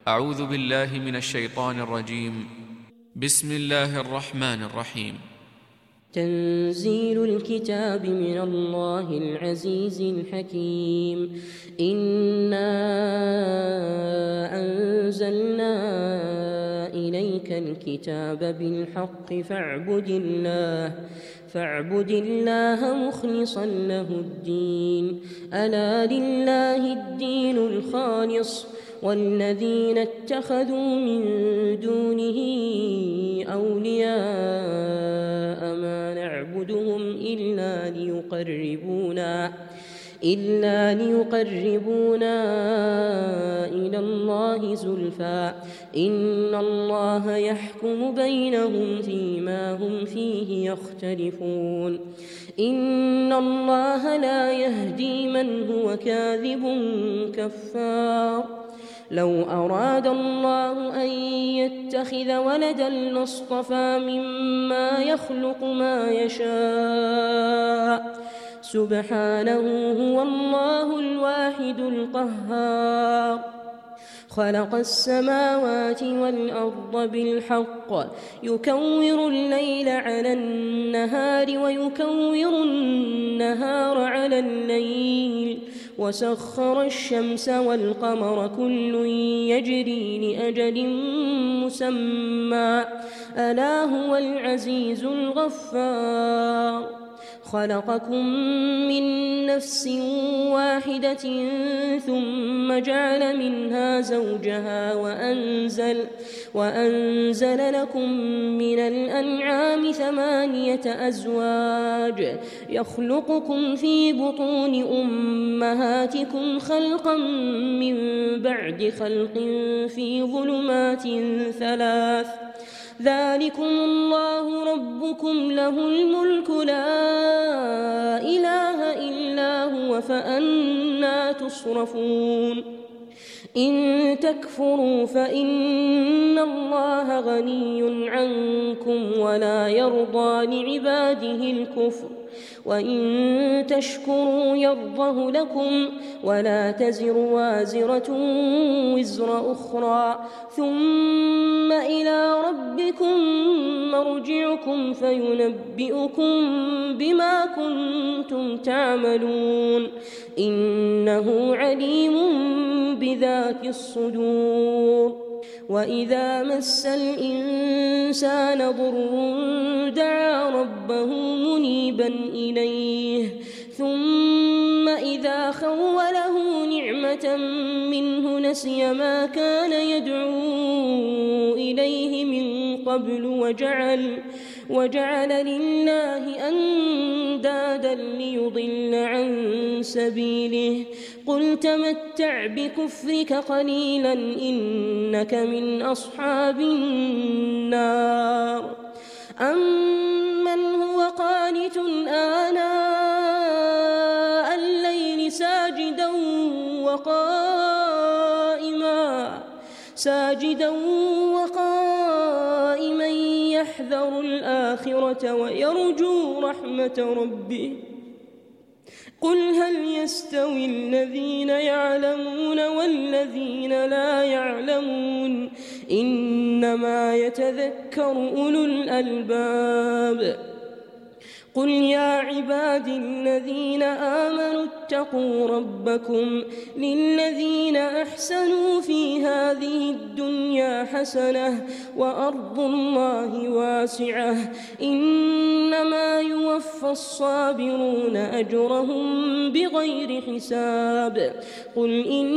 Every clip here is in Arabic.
أعوذ بالله من الشيطان الرجيم. بسم الله الرحمن الرحيم. تنزيل الكتاب من الله العزيز الحكيم. إنا أنزلنا إليك الكتاب بالحق فاعبد الله مخلصا له الدين. ألا لله الدين الخالص والذين اتخذوا من دونه أولياء ما نعبدهم إلا ليقربونا إلى الله زلفى إن الله يحكم بينهم فيما هم فيه يختلفون. إن الله لا يهدي من هو كاذب كفار. لو أراد الله أن يتخذ ولدا لاصطفى مما يخلق ما يشاء سبحانه هو الله الواحد القهار. خلق السماوات والأرض بالحق يكور الليل على النهار ويكور النهار على الليل وسخر الشمس والقمر كل يجري لأجل مسمى ألا هو العزيز الغفار. خلقكم من نفس واحدة ثم جعل منها زوجها وأنزل لكم من الأنعام 8 أزواج يخلقكم في بطون أمهاتكم خلقا من بعد خلق في ظلمات 3 ذلكم الله ربكم له الملك لا إله إلا هو فأنى تصرفون. إن تكفروا فإن الله غني عنكم ولا يرضى لعباده الكفر وإن تشكروا يرضه لكم ولا تزر وازرة وزر أخرى ثم إلى ربكم مرجعكم فينبئكم بما كنتم تعملون إنه عليم بذات الصدور. وإذا مس الإنسان ضر دعا ربه منيبا إليه ثم إذا خوله نعمة منه نسي ما كان يدعو إليه من قبل وجعل لله أندادا ليضل عن سبيله. قل تمتع بكفرك قليلا إنك من أصحاب النار. أمن هو قانت آناء الليل ساجدا وقائما يحذر الآخرة ويرجو رحمة ربه. قل هل يستوي الذين يعلمون والذين لا يعلمون إنما يتذكر أولو الألباب. قل يا عبادي الذين آمنوا اتقوا ربكم للذين أحسنوا في هذه الدنيا حسنة وأرض الله واسعة إنما يوفى الصابرون أجرهم بغير حساب. قل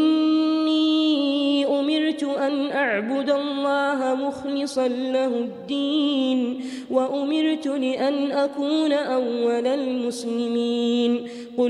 إني أمرت أن أعبد الله مخلصا له الدين وأمرت لأن أكون أول المسلمين. قل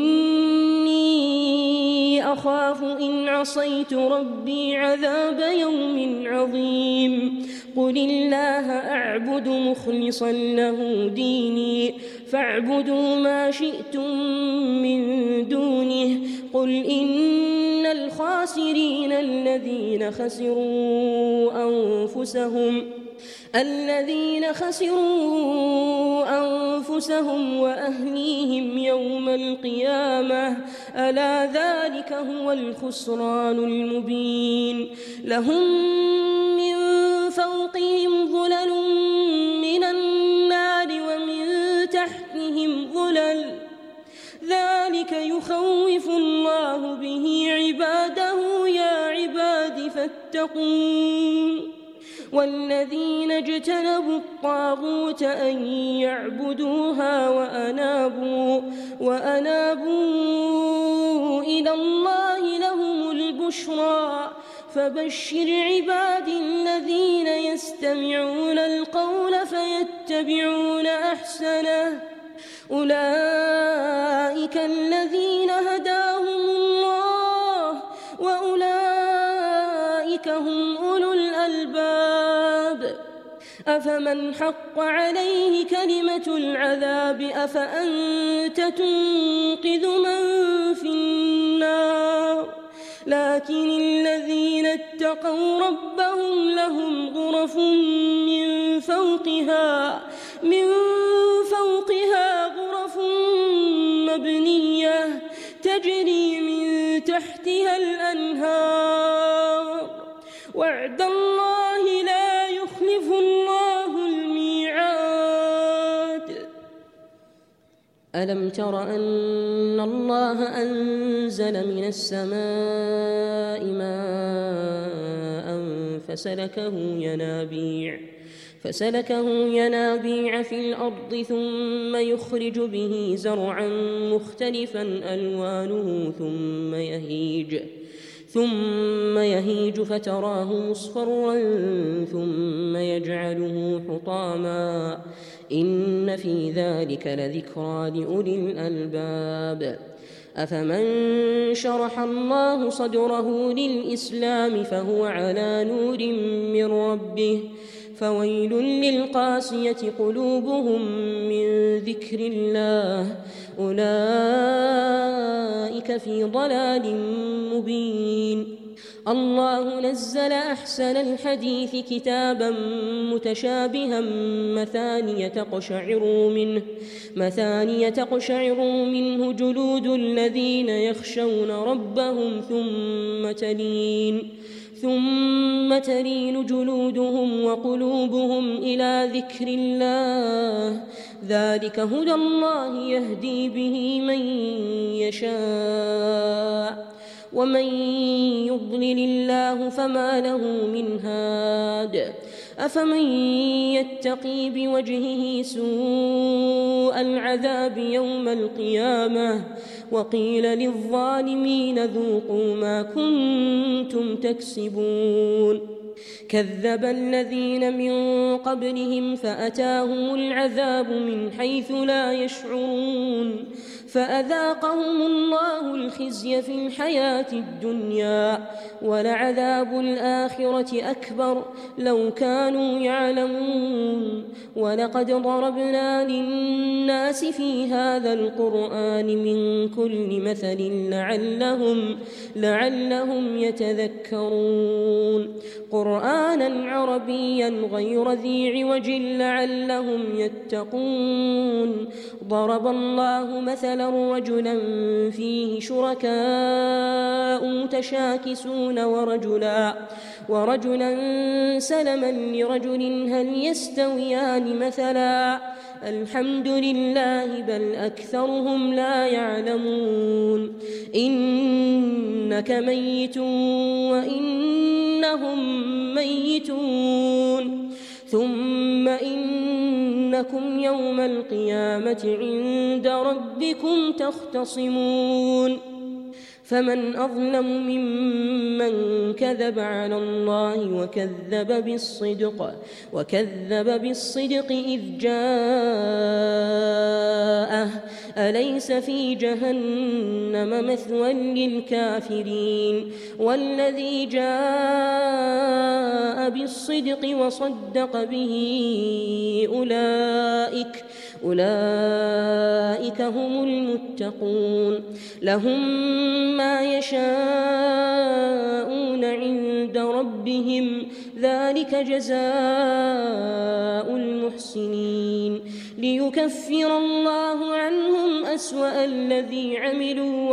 إني أخاف إن عصيت ربي عذاب يوم عظيم. قل الله أعبد مخلصا له ديني فاعبدوا ما شئتم من دونه. قل إن الخاسرين الذين خسروا الذين خسروا أنفسهم وأهليهم يوم القيامة ألا ذلك هو الخسران المبين لهم من فوقهم ظلل من النار ومن تحتهم ظلل ذلك يخوف الله به عباده يا عباد فاتقون والذين اجتنبوا الطاغوت أن يعبدوها وأنابوا إلى الله لهم البشرى فبشر عبادي الذين يستمعون القول فيتبعون أحسنه أولئك الذين هداهم الله وأولئك هم أولو الألباب أفمن حق عليه كلمة العذاب أفأنت تنقذ من في النار لكن الذين اتقوا ربهم لهم غرف من فوقها غرف مبنية تجري من تحتها الأنهار وعد الله لا يخلف الله الميعاد ألم تر أن الله أنزل من السماء ماء فسلكه ينابيع في الأرض ثم يخرج به زرعا مختلفا ألوانه ثم يهيج فتراه مصفرا ثم يجعله حطاما إن في ذلك لذكرى لأولي الألباب أفمن شرح الله صدره للإسلام فهو على نور من ربه فويل للقاسية قلوبهم من ذكر الله أولئك في ضلال مبين الله نزل أحسن الحديث كتابا متشابها مثانية تقشعر منه جلود الذين يخشون ربهم ثم تلين جلودهم وقلوبهم إلى ذكر الله ذلك هدى الله يهدي به من يشاء ومن يضلل الله فما له من هاد أفمن يتقي بوجهه سوء العذاب يوم القيامة وقيل للظالمين ذوقوا ما كنتم تكسبون كذب الذين من قبلهم فأتاهم العذاب من حيث لا يشعرون فأذاقهم الله الخزي في الحياة الدنيا ولعذاب الآخرة أكبر لو كانوا يعلمون ولقد ضربنا للناس في هذا القرآن من كل مثل لعلهم يتذكرون قرآنا عربيا غير ذي عوج لعلهم يتقون ضرب الله مثلا رجلا فيه شركاء متشاكسون ورجلا سلما لرجل هل يستويان مثلا الحمد لله بل أكثرهم لا يعلمون إنك ميت وإنهم ميتون ثم إنكم يوم القيامة عند ربكم تختصمون فمن أظلم ممن كذب على الله وكذب بالصدق إذ جاءه أليس في جهنم مثوى للكافرين والذي جاء بالصدق وصدق به أولئك هم المتقون لهم ما يشاءون عند ربهم ذلك جزاء المحسنين ليكفر الله عنهم أسوأ الذي عملوا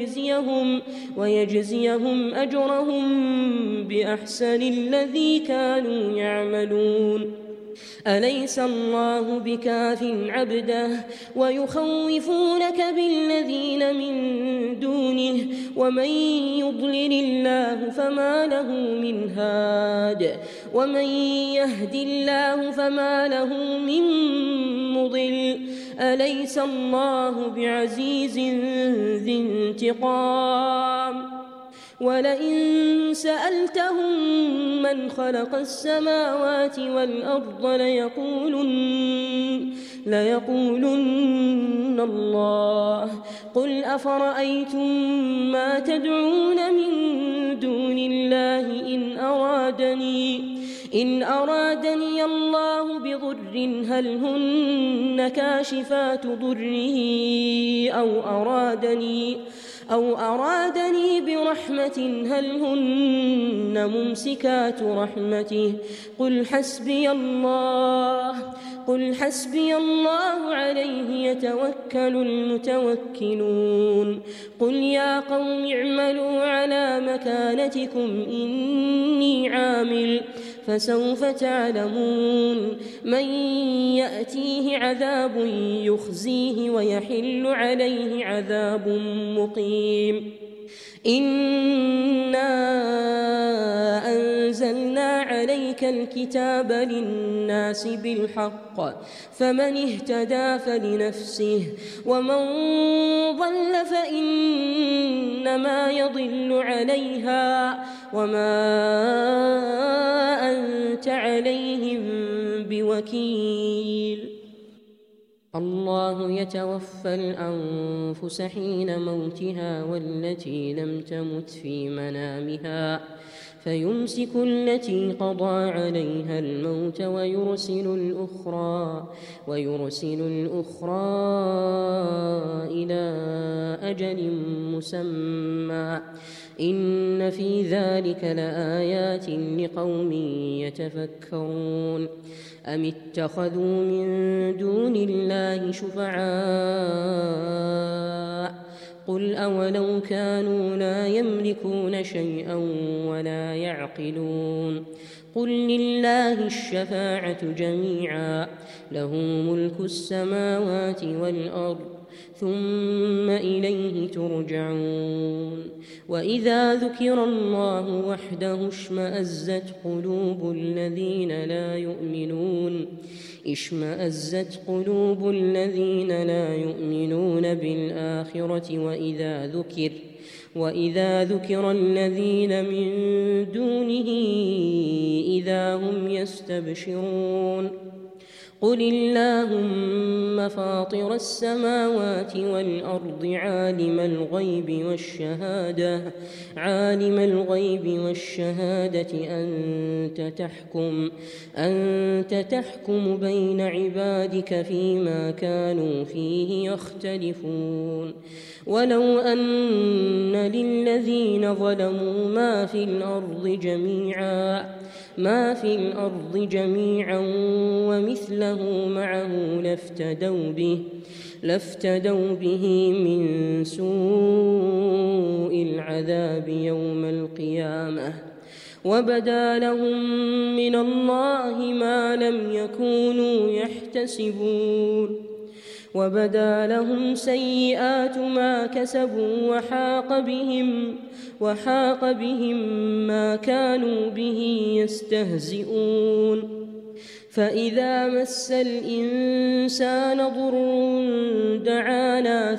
ويجزيهم أجرهم بأحسن الذي كانوا يعملون أليس الله بكاف عبده ويخوفونك بالذين من دونه ومن يضلل الله فما له من هاد ومن يهد الله فما له من مضل أليس الله بعزيز ذي انتقام ولئن سألتهم من خلق السماوات والأرض ليقولن الله قل أفرأيتم ما تدعون من دون الله إن أرادني الله بضر هل هن كاشفات ضره أو أرادني برحمة هل هن ممسكات رحمته قل حسبي الله عليه يتوكل المتوكلون قل يا قوم اعملوا على مكانتكم إني عامل فسوف تعلمون من يأتيه عذاب يخزيه ويحل عليه عذاب مقيم إنا أنزلنا عليك الكتاب للناس بالحق فمن اهتدى فلنفسه ومن ضل فإنما يضل عليها وما أنت عليهم بوكيل الله يتوفى الأنفس حين موتها والتي لم تمت في منامها فيمسك التي قضى عليها الموت ويرسل الأخرى إلى أجل مسمى إن في ذلك لآيات لقوم يتفكرون أم اتخذوا من دون الله شفعاء قل أولو كانوا لا يملكون شيئا ولا يعقلون قل لله الشفاعة جميعا له ملك السماوات والأرض ثم إليه ترجعون وإذا ذكر الله وحده اشمأزت قلوب الذين لا يؤمنون بالآخرة وإذا ذكر الذين من دونه إذا هم يستبشرون قل اللهم فاطر السماوات والأرض عالم الغيب والشهادة أنت تحكم بين عبادك فيما كانوا فيه يختلفون ولو أن للذين ظلموا ما في الأرض جميعا ومثله معه لافتدوا به من سوء العذاب يوم القيامة وبدا لهم من الله ما لم يكونوا يحتسبون وبدا لهم سيئات ما كسبوا وحاق بهم ما كانوا به يستهزئون فإذا مس الإنسان ضر دعانا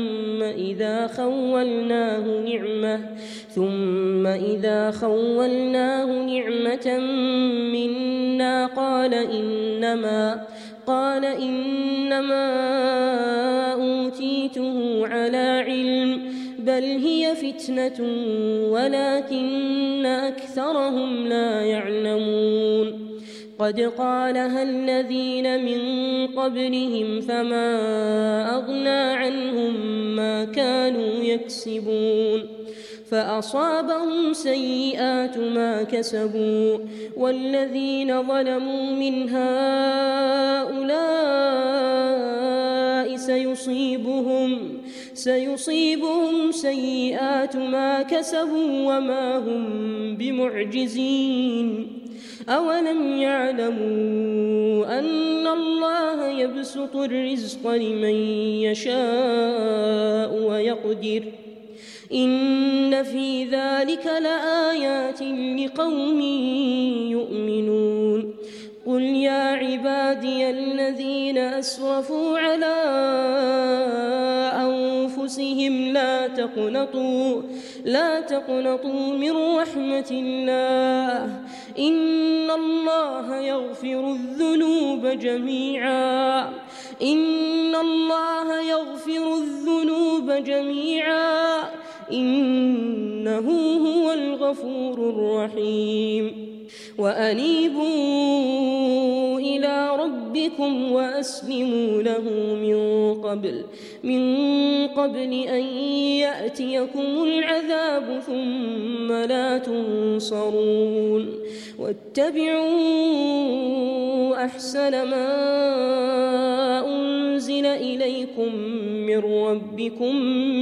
ثم إذا خولناه نعمة منا قال إنما أوتيته على علم بل هي فتنة ولكن أكثرهم لا يعلمون قد قالها الذين من قبلهم فما أغنى عنهم ما كانوا يكسبون فأصابهم سيئات ما كسبوا والذين ظلموا من هؤلاء سيصيبهم سيئات ما كسبوا وما هم بمعجزين أولم يعلموا أن الله يبسط الرزق لمن يشاء ويقدر إن في ذلك لآيات لقوم يؤمنون قل يا عبادي الذين أسرفوا على أنفسهم لا تقنطوا من رحمة الله إن الله يغفر الذنوب جميعا إنه هو الغفور الرحيم وأنيبوا إلى ربكم وأسلموا له من قبل أن يأتيكم العذاب ثم لا تنصرون واتبعوا أحسن ما أنزل إليكم من ربكم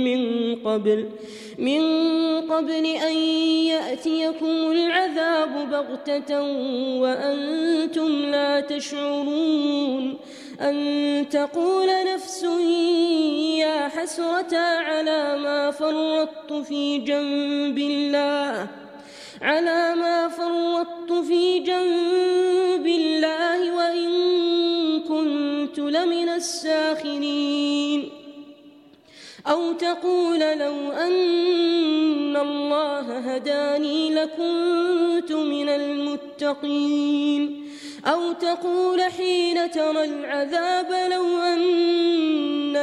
من قبل أن يأتيكم العذاب بغتة وأنتم لا تشعرون أن تقول نفس يا حسرة على ما فرطت في جنب الله وإن كنت لمن الساخرين أو تقول لو أن الله هداني لكنت من المتقين أو تقول حين ترى العذاب لو أن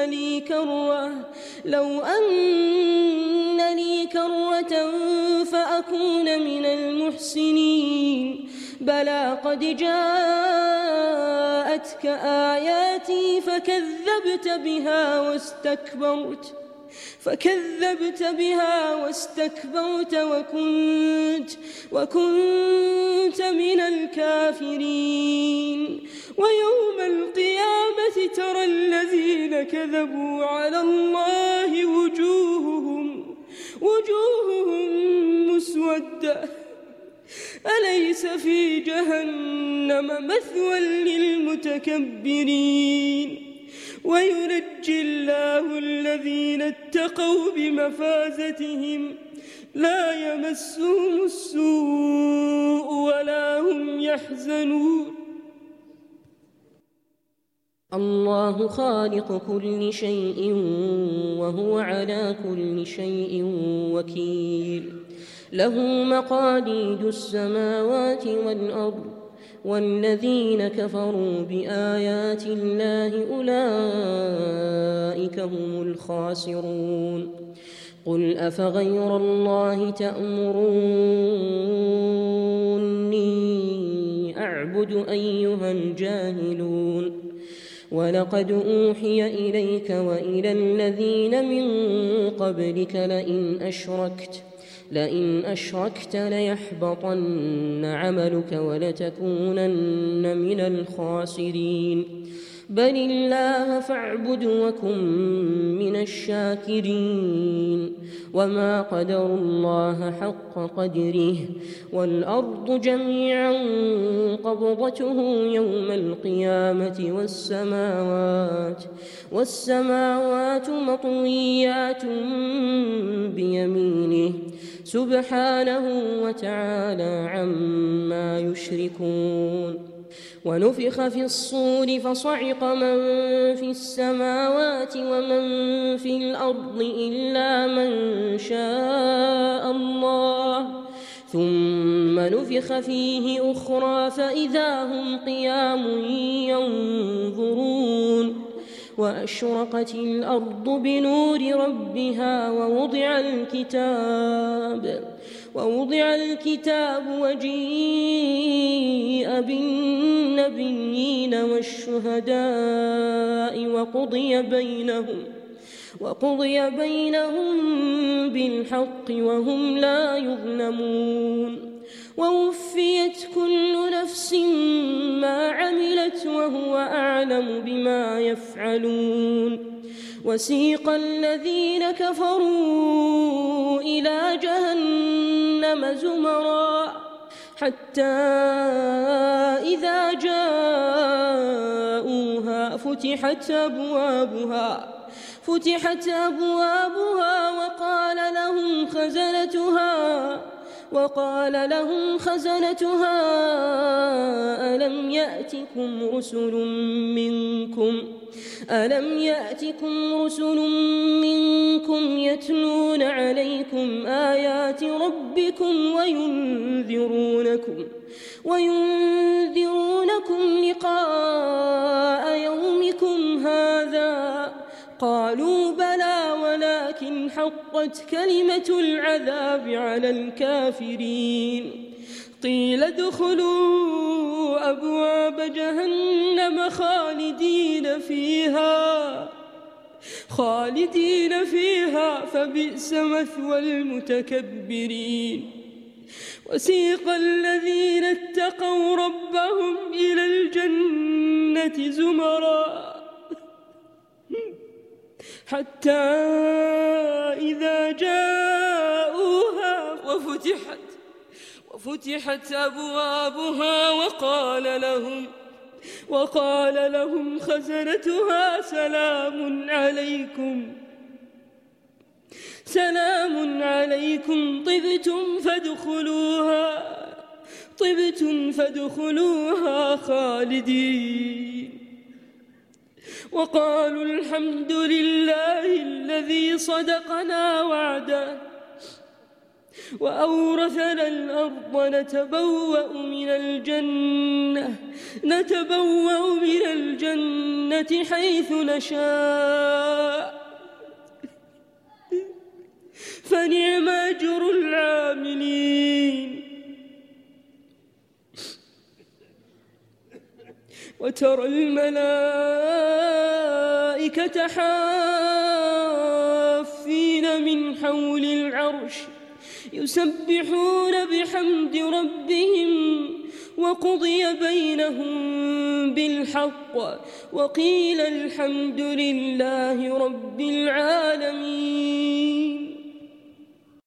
لي كرة فأكون من المحسنين بلى قد جاءتك آياتي فكذبت بها واستكبرت وكنت من الكافرين ويوم القيامة ترى الذين كذبوا على الله وجوههم مسودة أليس في جهنم مثوى للمتكبرين وينجي الله الذين اتقوا بمفازتهم لا يمسهم السوء ولا هم يحزنون الله خالق كل شيء وهو على كل شيء وكيل له مقاليد السماوات والأرض والذين كفروا بآيات الله أولئك هم الخاسرون قل أفغير الله تأمروني أعبد أيها الجاهلون ولقد أوحي إليك وإلى الذين من قبلك لئن أشركت ليحبطن عملك ولتكونن من الخاسرين بل الله فاعبد وكن من الشاكرين وما قدروا الله حق قدره والأرض جميعا قبضته يوم القيامة والسماوات مطويات بيمينه سبحانه وتعالى عما يشركون ونفخ في الصور فصعق من في السماوات ومن في الأرض إلا من شاء الله ثم نفخ فيه أخرى فإذا هم قيام ينظرون وأشرقت الأرض بنور ربها ووضع الكتاب وجيء بالناس النبيين والشهداء وقضي بينهم بالحق وهم لا يظلمون ووفيت كل نفس ما عملت وهو أعلم بما يفعلون وسيق الذين كفروا إلى جهنم زمرا حتى إذا جاءوها فتحت أبوابها وقال لهم خزنتها ألم يأتكم رسل منكم يتلون عليكم آيات ربكم وينذرونكم لقاء يومكم هذا قالوا بلى ولكن حقت كلمة العذاب على الكافرين قيل ادخلوا أبواب جهنم خالدين فيها فبئس مثوى المتكبرين وسيق الذين اتقوا ربهم إلى الجنة زمرا حتى إذا جاءوها وفتحت أبوابها وقال لهم خزنتها سلام عليكم طبتم فادخلوها خالدين وقالوا الحمد لله الذي صدقنا وعده وأورثنا الأرض نتبوأ من الجنة حيث نشاء فنعم أجر العاملين وترى الملائكة حافين من حول العرش يسبحون بحمد ربهم وقضي بينهم بالحق وقيل الحمد لله رب العالمين